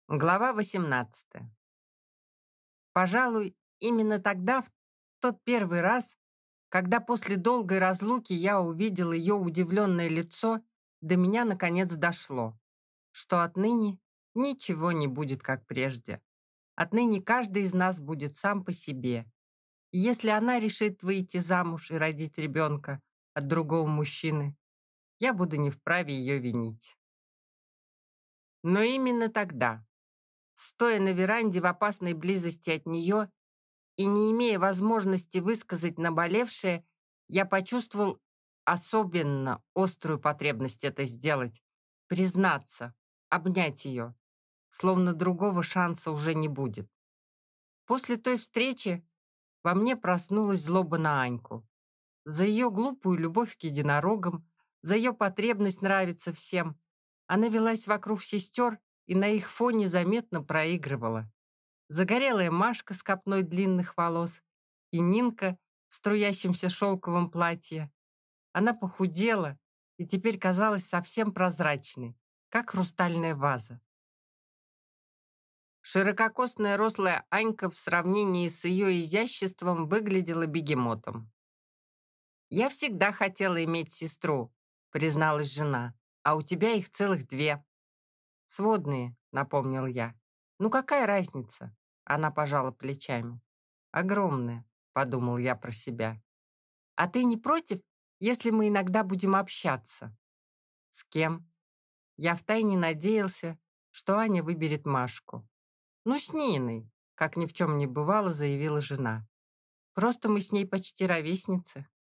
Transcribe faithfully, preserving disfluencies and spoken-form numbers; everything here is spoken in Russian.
Глава восемнадцатая. Пожалуй, именно тогда, в тот первый раз, когда после долгой разлуки я увидел ее удивленное лицо, до меня наконец дошло, что отныне ничего не будет как прежде. Отныне каждый из нас будет сам по себе. И если она решит выйти замуж и родить ребенка от другого мужчины, я буду не вправе ее винить. Но именно тогда, стоя на веранде в опасной близости от нее и не имея возможности высказать наболевшее, я почувствовал особенно острую потребность это сделать, признаться, обнять ее, словно другого шанса уже не будет. После той встречи во мне проснулась злоба на Аньку. За ее глупую любовь к единорогам, за ее потребность нравиться всем. Она велась вокруг сестер и на их фоне заметно проигрывала. Загорелая Машка с копной длинных волос и Нинка в струящемся шелковом платье. Она похудела и теперь казалась совсем прозрачной, как хрустальная ваза. Ширококосная рослая Анька в сравнении с ее изяществом выглядела бегемотом. «Я всегда хотела иметь сестру», — призналась жена, «а у тебя их целых две». «Сводные», — напомнил я. «Ну какая разница?» — она пожала плечами. «Огромная», — подумал я про себя. «А ты не против, если мы иногда будем общаться?» «С кем?» Я втайне надеялся, что Аня выберет Машку. «Ну, с Ниной», — как ни в чем не бывало, заявила жена. «Просто мы с ней почти ровесницы».